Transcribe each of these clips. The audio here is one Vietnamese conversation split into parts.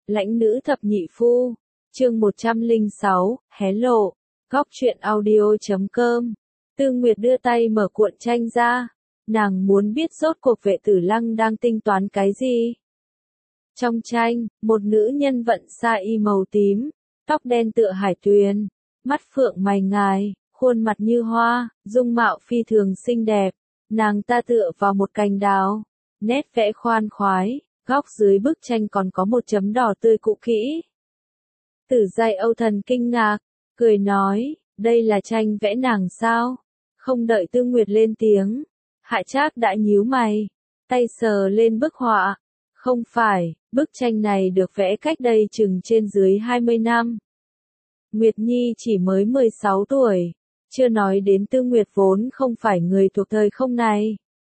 Lãnh nữ thập nhị phu, chương 106, hé lộ, góc truyện audio.com. Tư Nguyệt đưa tay mở cuộn tranh ra, nàng muốn biết rốt cuộc Vệ Tử Lăng đang tính toán cái gì. Trong tranh, một nữ nhân vận sa y màu tím, tóc đen tựa hải tuyền, mắt phượng mày ngài, khuôn mặt như hoa, dung mạo phi thường xinh đẹp. Nàng ta tựa vào một cành đào, nét vẽ khoan khoái, góc dưới bức tranh còn có một chấm đỏ tươi cũ kỹ. Tử Giai Âu Thần kinh ngạc, cười nói, đây là tranh vẽ nàng sao? Không đợi Tư Nguyệt lên tiếng, Hạ Trác đã nhíu mày, tay sờ lên bức họa. Không phải, bức tranh này được vẽ cách đây chừng trên dưới 20 năm. Nguyệt Nhi chỉ mới 16 tuổi, chưa nói đến Tư Nguyệt vốn không phải người thuộc thời không này.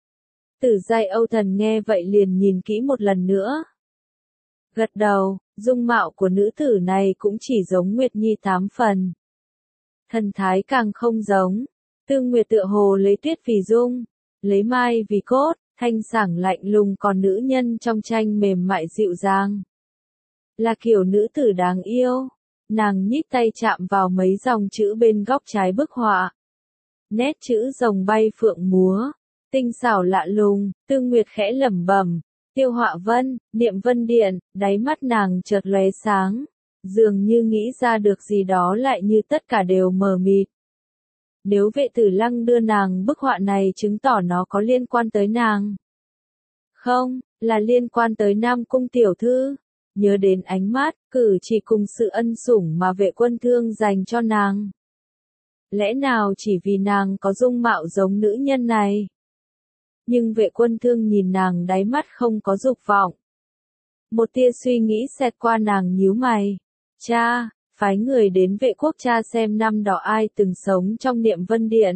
Tử Giai Âu Thần nghe vậy liền nhìn kỹ một lần nữa. Gật đầu, dung mạo của nữ tử này cũng chỉ giống Nguyệt Nhi 8 phần. Thần thái càng không giống. Tư Nguyệt tựa hồ lấy tuyết vì dung, lấy mai vì cốt, thanh sảng lạnh lùng, còn nữ nhân trong tranh mềm mại dịu dàng. Là kiểu nữ tử đáng yêu. Nàng nhích tay chạm vào mấy dòng chữ bên góc trái bức họa. Nét chữ rồng bay phượng múa, tinh xảo lạ lùng. Tư Nguyệt khẽ lẩm bẩm, Tiêu Họa Vân, Niệm Vân Điện. Đáy mắt nàng chợt lóe sáng, dường như nghĩ ra được gì đó, lại như tất cả đều mờ mịt. Nếu Vệ Tử Lăng đưa nàng bức họa này, chứng tỏ nó có liên quan tới nàng. Không, là liên quan tới Nam Cung tiểu thư. Nhớ đến ánh mắt, cử chỉ cùng sự ân sủng mà Vệ Quân Thương dành cho nàng. Lẽ nào chỉ vì nàng có dung mạo giống nữ nhân này? Nhưng Vệ Quân Thương nhìn nàng, đáy mắt không có dục vọng. Một tia suy nghĩ xẹt qua nàng, nhíu mày. Cha, phái người đến Vệ Quốc tra xem năm đó ai từng sống trong Niệm Vân Điện.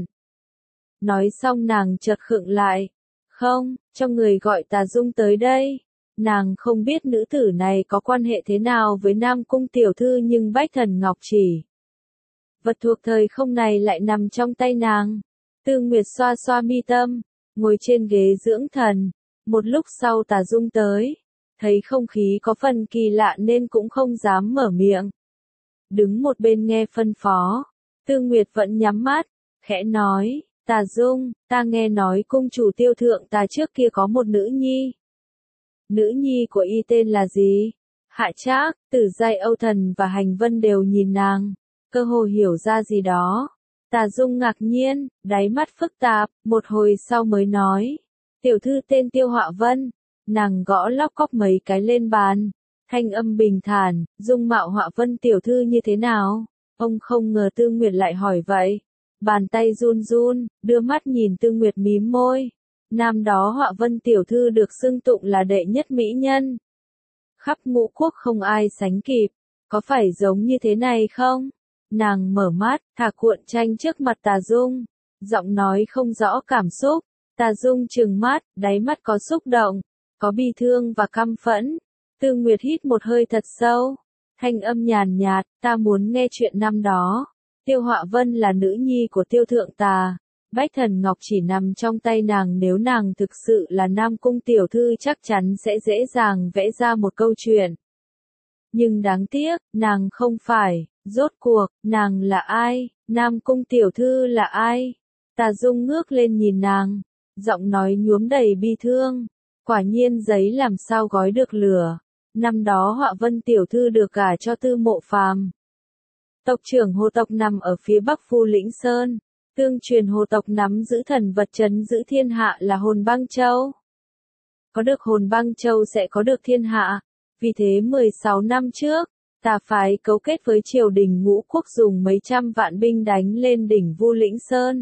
Nói xong nàng chợt khựng lại. Không, cho người gọi Tà Dung tới đây. Nàng không biết nữ tử này có quan hệ thế nào với Nam Cung tiểu thư, nhưng Bách Thần Ngọc Chỉ, vật thuộc thời không này lại nằm trong tay nàng. Tư Nguyệt xoa xoa mi tâm, ngồi trên ghế dưỡng thần. Một lúc sau Tà Dung tới, thấy không khí có phần kỳ lạ nên cũng không dám mở miệng. Đứng một bên nghe phân phó. Tư Nguyệt vẫn nhắm mắt, khẽ nói, Tà Dung, ta nghe nói cung chủ Tiêu Thượng ta trước kia có một nữ nhi. Nữ nhi của y tên là gì? Hạ Trác, Tử Giai Âu Thần và Hành Vân đều nhìn nàng, cơ hồ hiểu ra gì đó. Tà Dung ngạc nhiên, đáy mắt phức tạp, một hồi sau mới nói, tiểu thư tên Tiêu Họa Vân. Nàng gõ lóc cóc mấy cái lên bàn, thanh âm bình thản, dung mạo Họa Vân tiểu thư như thế nào? Ông không ngờ Tư Nguyệt lại hỏi vậy. Bàn tay run run, đưa mắt nhìn Tư Nguyệt mím môi. Năm đó Họa Vân tiểu thư được xưng tụng là đệ nhất mỹ nhân. Khắp ngũ quốc không ai sánh kịp, có phải giống như thế này không? Nàng mở mắt, thả cuộn tranh trước mặt Tà Dung, giọng nói không rõ cảm xúc. Tà Dung trừng mắt, đáy mắt có xúc động, có bi thương và căm phẫn. Tư Nguyệt hít một hơi thật sâu, thanh âm nhàn nhạt, ta muốn nghe chuyện năm đó. Tiêu Họa Vân là nữ nhi của Tiêu Thượng ta. Bách Thần Ngọc Chỉ nằm trong tay nàng, nếu nàng thực sự là Nam Cung tiểu thư chắc chắn sẽ dễ dàng vẽ ra một câu chuyện. Nhưng đáng tiếc, nàng không phải. Rốt cuộc, nàng là ai? Nam Cung tiểu thư là ai? Tà Dung ngước lên nhìn nàng, giọng nói nhuốm đầy bi thương. Quả nhiên giấy làm sao gói được lửa. Năm đó Họa Vân tiểu thư được gả cho Tư Mộ Phàm. Tộc trưởng Hồ tộc nằm ở phía bắc Phu Lĩnh Sơn. Tương truyền Hồ tộc nắm giữ thần vật trấn giữ thiên hạ là Hồn Băng Châu. Có được Hồn Băng Châu sẽ có được thiên hạ. Vì thế 16 năm trước, Tà phái cấu kết với triều đình Ngũ Quốc dùng mấy trăm vạn binh đánh lên đỉnh Vu Lĩnh Sơn.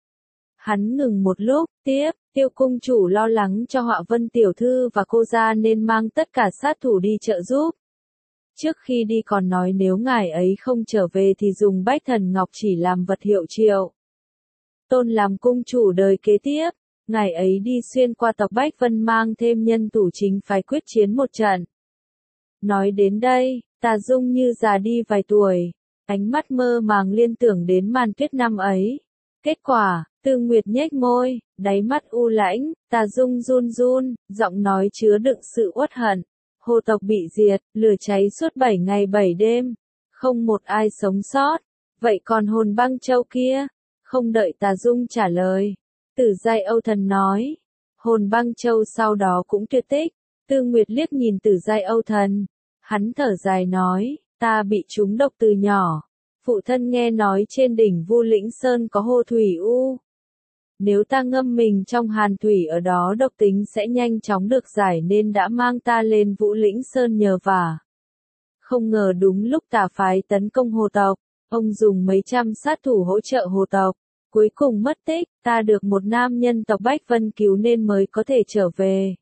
Hắn ngừng một lúc, tiếp, Tiêu cung chủ lo lắng cho Họa Vân tiểu thư và cô gia nên mang tất cả sát thủ đi trợ giúp. Trước khi đi còn nói nếu ngài ấy không trở về thì dùng Bách Thần Ngọc Chỉ làm vật hiệu triệu. Tôn làm cung chủ đời kế tiếp, ngài ấy đi xuyên qua tộc Bách Vân mang thêm nhân thủ chính phái quyết chiến một trận. Nói đến đây, Tà Dung như già đi vài tuổi, ánh mắt mơ màng liên tưởng đến màn tuyết năm ấy. Kết quả, Tư Nguyệt nhếch môi, đáy mắt u lãnh. Tà Dung run run, giọng nói chứa đựng sự uất hận. Hồ tộc bị diệt, lửa cháy suốt 7 ngày 7 đêm, không một ai sống sót. Vậy còn hồn băng châu kia? Không đợi Tà Dung trả lời, Tử Giai Âu Thần nói, hồn băng châu sau đó cũng tuyệt tích. Tư Nguyệt liếc nhìn Tử Giai Âu Thần, hắn thở dài nói, ta bị trúng độc từ nhỏ. Phụ thân nghe nói trên đỉnh Vu Lĩnh Sơn có hồ thủy u. Nếu ta ngâm mình trong hàn thủy ở đó độc tính sẽ nhanh chóng được giải nên đã mang ta lên Vũ Lĩnh Sơn nhờ vả. Không ngờ đúng lúc Tà phái tấn công hồ tộc, ông dùng mấy trăm sát thủ hỗ trợ hồ tộc. Cuối cùng mất tích, ta được một nam nhân tộc Bách Vân cứu nên mới có thể trở về.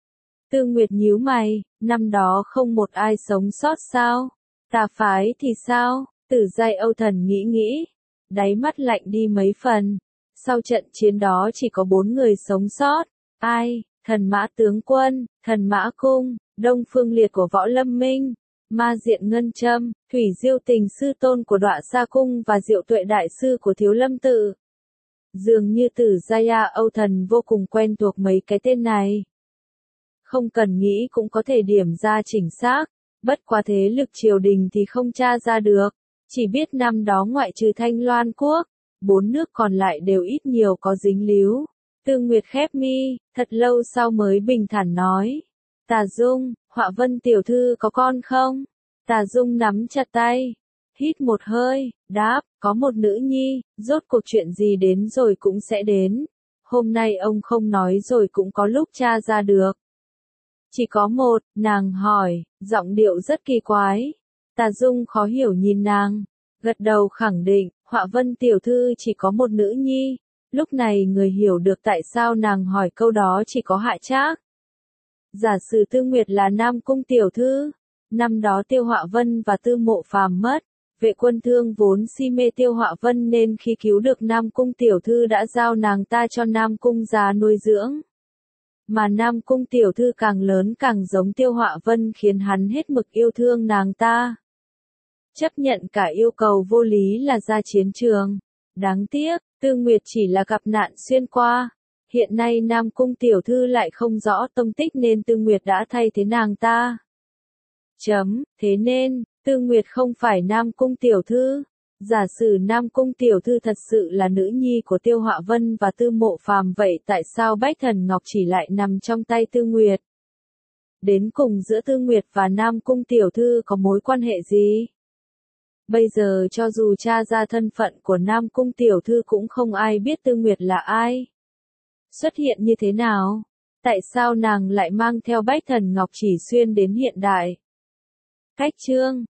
Tư Nguyệt nhíu mày, năm đó không một ai sống sót sao? Tà phái thì sao? Tử Giai Âu Thần nghĩ, đáy mắt lạnh đi mấy phần. Sau trận chiến đó chỉ có 4 người sống sót. Ai? Thần Mã Tướng Quân, Thần Mã Cung, Đông Phương Liệt của Võ Lâm Minh, Ma Diện Ngân Châm, Thủy Diêu Tình Sư Tôn của Đọa Sa Cung và Diệu Tuệ Đại Sư của Thiếu Lâm Tự. Dường như Tử Giai Âu Thần vô cùng quen thuộc mấy cái tên này. Không cần nghĩ cũng có thể điểm ra chính xác, bất quá thế lực triều đình thì không tra ra được. Chỉ biết năm đó ngoại trừ Thanh Loan Quốc, 4 nước còn lại đều ít nhiều có dính líu. Tư Nguyệt khép mi, thật lâu sau mới bình thản nói. Tà Dung, Họa Vân tiểu thư có con không? Tà Dung nắm chặt tay, hít một hơi, đáp, có một nữ nhi, rốt cuộc chuyện gì đến rồi cũng sẽ đến. Hôm nay ông không nói rồi cũng có lúc tra ra được. Chỉ có một, nàng hỏi, giọng điệu rất kỳ quái. Tà Dung khó hiểu nhìn nàng, gật đầu khẳng định, Họa Vân tiểu thư chỉ có một nữ nhi. Lúc này người hiểu được tại sao nàng hỏi câu đó chỉ có Hạ Trác. Giả sử Tư Nguyệt là Nam Cung tiểu thư, năm đó Tiêu Họa Vân và Tư Mộ Phàm mất, Vệ Quân Thương vốn si mê Tiêu Họa Vân nên khi cứu được Nam Cung tiểu thư đã giao nàng ta cho Nam Cung già nuôi dưỡng. Mà Nam Cung tiểu thư càng lớn càng giống Tiêu Họa Vân khiến hắn hết mực yêu thương nàng ta. Chấp nhận cả yêu cầu vô lý là ra chiến trường. Đáng tiếc, Tư Nguyệt chỉ là gặp nạn xuyên qua. Hiện nay Nam Cung tiểu thư lại không rõ tông tích nên Tư Nguyệt đã thay thế nàng ta. Thế nên, Tư Nguyệt không phải Nam Cung tiểu thư. Giả sử Nam Cung tiểu thư thật sự là nữ nhi của Tiêu Họa Vân và Tư Mộ Phàm vậy tại sao Bách Thần Ngọc chỉ lại nằm trong tay Tư Nguyệt? Đến cùng giữa Tư Nguyệt và Nam Cung tiểu thư có mối quan hệ gì? Bây giờ cho dù tra ra thân phận của Nam Cung tiểu thư cũng không ai biết Tư Nguyệt là ai. Xuất hiện như thế nào? Tại sao nàng lại mang theo Bách Thần Ngọc chỉ xuyên đến hiện đại? Cách chương